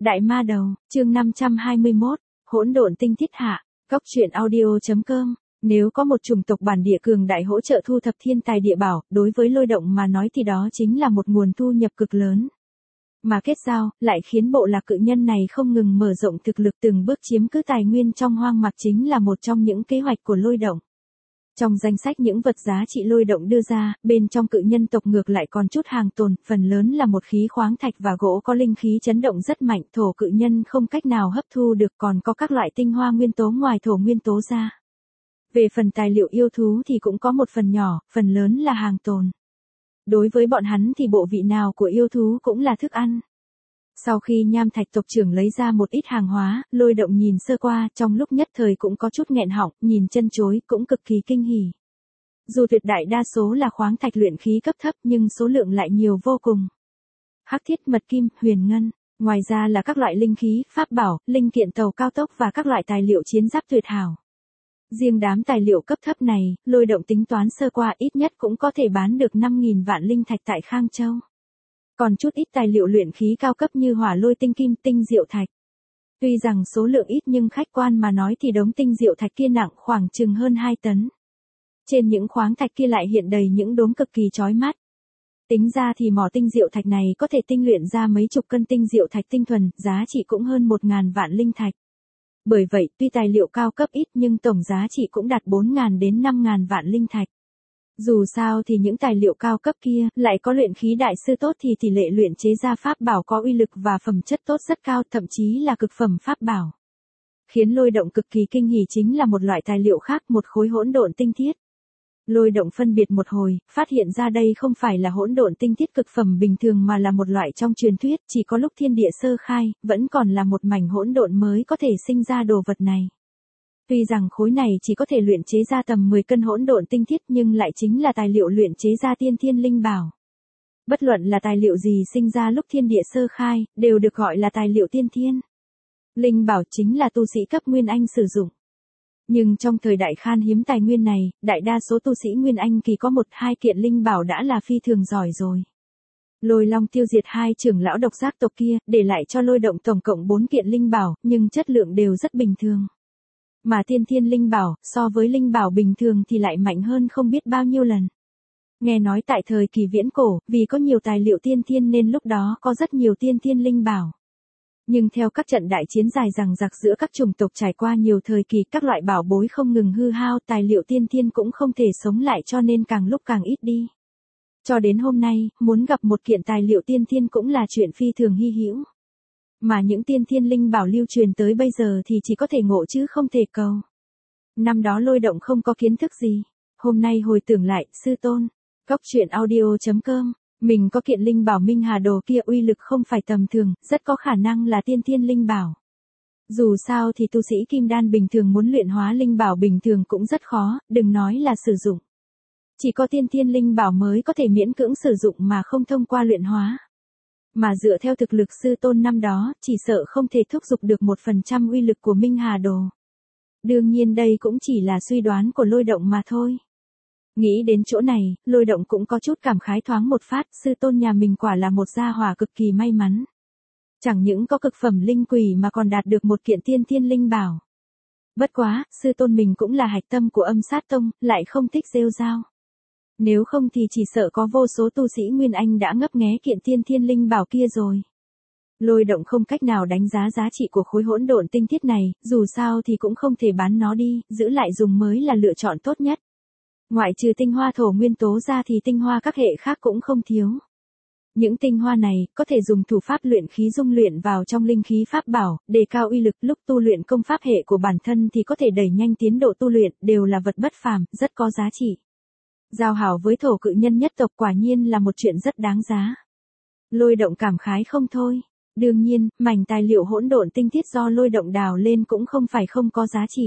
Đại ma đầu, chương 521, hỗn độn tinh thiết hạ, góc truyện audio.com. Nếu có một chủng tộc bản địa cường đại hỗ trợ thu thập thiên tài địa bảo, đối với Lôi Động mà nói thì đó chính là một nguồn thu nhập cực lớn. Mà kết giao, lại khiến bộ lạc cự nhân này không ngừng mở rộng thực lực từng bước chiếm cứ tài nguyên trong hoang mạc chính là một trong những kế hoạch của Lôi Động. Trong danh sách những vật giá trị Lôi Động đưa ra, bên trong cự nhân tộc ngược lại còn chút hàng tồn, phần lớn là một khí khoáng thạch và gỗ có linh khí chấn động rất mạnh, thổ cự nhân không cách nào hấp thu được, còn có các loại tinh hoa nguyên tố ngoài thổ nguyên tố ra. Về phần tài liệu yêu thú thì cũng có một phần nhỏ, phần lớn là hàng tồn. Đối với bọn hắn thì bộ vị nào của yêu thú cũng là thức ăn. Sau khi Nham Thạch tộc trưởng lấy ra một ít hàng hóa, Lôi Động nhìn sơ qua, trong lúc nhất thời cũng có chút nghẹn họng, nhìn chân chối, cũng cực kỳ kinh hỉ. Dù tuyệt đại đa số là khoáng thạch luyện khí cấp thấp nhưng số lượng lại nhiều vô cùng. Hắc thiết, mật kim, huyền ngân, ngoài ra là các loại linh khí, pháp bảo, linh kiện tàu cao tốc và các loại tài liệu chiến giáp tuyệt hảo. Riêng đám tài liệu cấp thấp này, Lôi Động tính toán sơ qua ít nhất cũng có thể bán được 5.000 vạn linh thạch tại Khang Châu. Còn chút ít tài liệu luyện khí cao cấp như hỏa lôi tinh kim, tinh diệu thạch. Tuy rằng số lượng ít nhưng khách quan mà nói thì đống tinh diệu thạch kia nặng khoảng chừng hơn 2 tấn. Trên những khoáng thạch kia lại hiện đầy những đốm cực kỳ chói mắt. Tính ra thì mỏ tinh diệu thạch này có thể tinh luyện ra mấy chục cân tinh diệu thạch tinh thuần, giá trị cũng hơn 1.000 vạn linh thạch. Bởi vậy, tuy tài liệu cao cấp ít nhưng tổng giá trị cũng đạt 4.000 đến 5.000 vạn linh thạch. Dù sao thì những tài liệu cao cấp kia lại có luyện khí đại sư tốt thì tỷ lệ luyện chế ra pháp bảo có uy lực và phẩm chất tốt rất cao, thậm chí là cực phẩm pháp bảo. Khiến Lôi Động cực kỳ kinh hỉ chính là một loại tài liệu khác, một khối hỗn độn tinh thiết. Lôi Động phân biệt một hồi, phát hiện ra đây không phải là hỗn độn tinh thiết cực phẩm bình thường mà là một loại trong truyền thuyết, chỉ có lúc thiên địa sơ khai, vẫn còn là một mảnh hỗn độn mới có thể sinh ra đồ vật này. Tuy rằng khối này chỉ có thể luyện chế ra tầm 10 cân hỗn độn tinh thiết nhưng lại chính là tài liệu luyện chế ra tiên thiên linh bảo. Bất luận là tài liệu gì sinh ra lúc thiên địa sơ khai, đều được gọi là tài liệu tiên thiên. Linh bảo chính là tu sĩ cấp Nguyên Anh sử dụng. Nhưng trong thời đại khan hiếm tài nguyên này, đại đa số tu sĩ Nguyên Anh kỳ có 1-2 kiện linh bảo đã là phi thường giỏi rồi. Lôi Long tiêu diệt 2 trưởng lão độc giác tộc kia, để lại cho Lôi Động tổng cộng 4 kiện linh bảo, nhưng chất lượng đều rất bình thường. Mà tiên thiên linh bảo, so với linh bảo bình thường thì lại mạnh hơn không biết bao nhiêu lần. Nghe nói tại thời kỳ viễn cổ, vì có nhiều tài liệu tiên thiên nên lúc đó có rất nhiều tiên thiên linh bảo. Nhưng theo các trận đại chiến dài dằng dặc giữa các chủng tộc trải qua nhiều thời kỳ, các loại bảo bối không ngừng hư hao, tài liệu tiên thiên cũng không thể sống lại cho nên càng lúc càng ít đi. Cho đến hôm nay, muốn gặp một kiện tài liệu tiên thiên cũng là chuyện phi thường hy hữu. Mà những tiên thiên linh bảo lưu truyền tới bây giờ thì chỉ có thể ngộ chứ không thể cầu. Năm đó Lôi Động không có kiến thức gì. Hôm nay hồi tưởng lại, sư tôn, góc truyện audio.com, mình có kiện linh bảo Minh Hà Đồ kia uy lực không phải tầm thường, rất có khả năng là tiên thiên linh bảo. Dù sao thì tu sĩ kim đan bình thường muốn luyện hóa linh bảo bình thường cũng rất khó, đừng nói là sử dụng. Chỉ có tiên thiên linh bảo mới có thể miễn cưỡng sử dụng mà không thông qua luyện hóa. Mà dựa theo thực lực sư tôn năm đó, chỉ sợ không thể thúc giục được 1% uy lực của Minh Hà Đồ. Đương nhiên đây cũng chỉ là suy đoán của Lôi Động mà thôi. Nghĩ đến chỗ này, Lôi Động cũng có chút cảm khái thoáng một phát, sư tôn nhà mình quả là một gia hỏa cực kỳ may mắn. Chẳng những có cực phẩm linh quỷ mà còn đạt được một kiện tiên thiên linh bảo. Bất quá, sư tôn mình cũng là hạch tâm của Âm Sát Tông, lại không thích rêu rao. Nếu không thì chỉ sợ có vô số tu sĩ Nguyên Anh đã ngấp nghé kiện tiên thiên linh bảo kia rồi. Lôi Động không cách nào đánh giá giá trị của khối hỗn độn tinh thiết này, dù sao thì cũng không thể bán nó đi, giữ lại dùng mới là lựa chọn tốt nhất. Ngoại trừ tinh hoa thổ nguyên tố ra thì tinh hoa các hệ khác cũng không thiếu. Những tinh hoa này có thể dùng thủ pháp luyện khí dung luyện vào trong linh khí pháp bảo, đề cao uy lực, lúc tu luyện công pháp hệ của bản thân thì có thể đẩy nhanh tiến độ tu luyện, đều là vật bất phàm, rất có giá trị. Giao hảo với thổ cự nhân nhất tộc quả nhiên là một chuyện rất đáng giá. Lôi Động cảm khái không thôi. Đương nhiên, mảnh tài liệu hỗn độn tinh thiết do Lôi Động đào lên cũng không phải không có giá trị.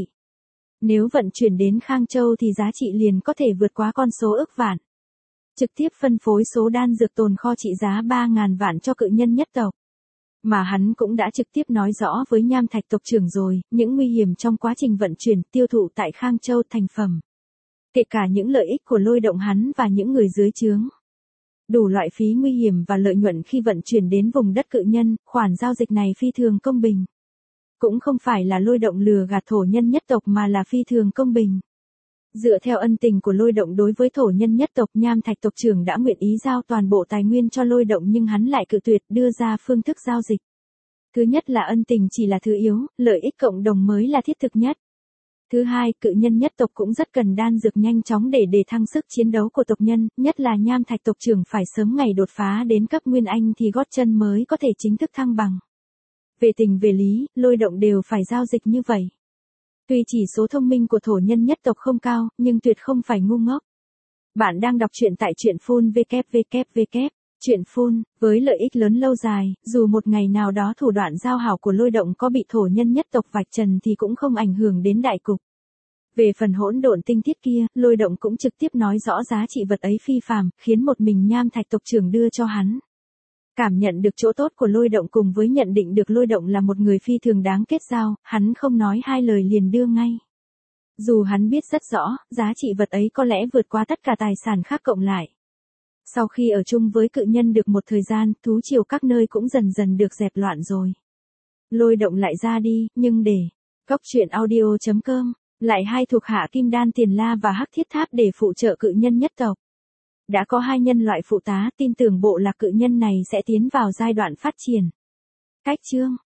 Nếu vận chuyển đến Khang Châu thì giá trị liền có thể vượt quá con số ức vạn. Trực tiếp phân phối số đan dược tồn kho trị giá 3.000 vạn cho cự nhân nhất tộc. Mà hắn cũng đã trực tiếp nói rõ với Nham Thạch tộc trưởng rồi, những nguy hiểm trong quá trình vận chuyển tiêu thụ tại Khang Châu thành phẩm. Kể cả những lợi ích của Lôi Động hắn và những người dưới trướng. Đủ loại phí nguy hiểm và lợi nhuận khi vận chuyển đến vùng đất cự nhân, khoản giao dịch này phi thường công bình. Cũng không phải là Lôi Động lừa gạt thổ nhân nhất tộc mà là phi thường công bình. Dựa theo ân tình của Lôi Động đối với thổ nhân nhất tộc, Nham Thạch tộc trưởng đã nguyện ý giao toàn bộ tài nguyên cho Lôi Động, nhưng hắn lại cự tuyệt đưa ra phương thức giao dịch. Thứ nhất là ân tình chỉ là thứ yếu, lợi ích cộng đồng mới là thiết thực nhất. Thứ hai, cự nhân nhất tộc cũng rất cần đan dược nhanh chóng để thăng sức chiến đấu của tộc nhân, nhất là Nham Thạch tộc trưởng phải sớm ngày đột phá đến cấp Nguyên Anh thì gót chân mới có thể chính thức thăng bằng. Về tình về lý, Lôi Động đều phải giao dịch như vậy. Tuy chỉ số thông minh của thổ nhân nhất tộc không cao, nhưng tuyệt không phải ngu ngốc. Bạn đang đọc truyện tại truyện phun www. Truyện phun, với lợi ích lớn lâu dài, dù một ngày nào đó thủ đoạn giao hảo của Lôi Động có bị thổ nhân nhất tộc vạch trần thì cũng không ảnh hưởng đến đại cục. Về phần hỗn độn tinh thiết kia, Lôi Động cũng trực tiếp nói rõ giá trị vật ấy phi phàm, khiến một mình Nham Thạch tộc trưởng đưa cho hắn. Cảm nhận được chỗ tốt của Lôi Động cùng với nhận định được Lôi Động là một người phi thường đáng kết giao, hắn không nói hai lời liền đưa ngay. Dù hắn biết rất rõ, giá trị vật ấy có lẽ vượt qua tất cả tài sản khác cộng lại. Sau khi ở chung với cự nhân được một thời gian, thú triều các nơi cũng dần dần được dẹp loạn rồi. Lôi Động lại ra đi, nhưng để Cốc Truyện Audio.com lại hai thuộc hạ Kim Đan Tiền La và Hắc Thiết Tháp để phụ trợ cự nhân nhất tộc. Đã có hai nhân loại phụ tá, tin tưởng bộ lạc cự nhân này sẽ tiến vào giai đoạn phát triển. Cách chương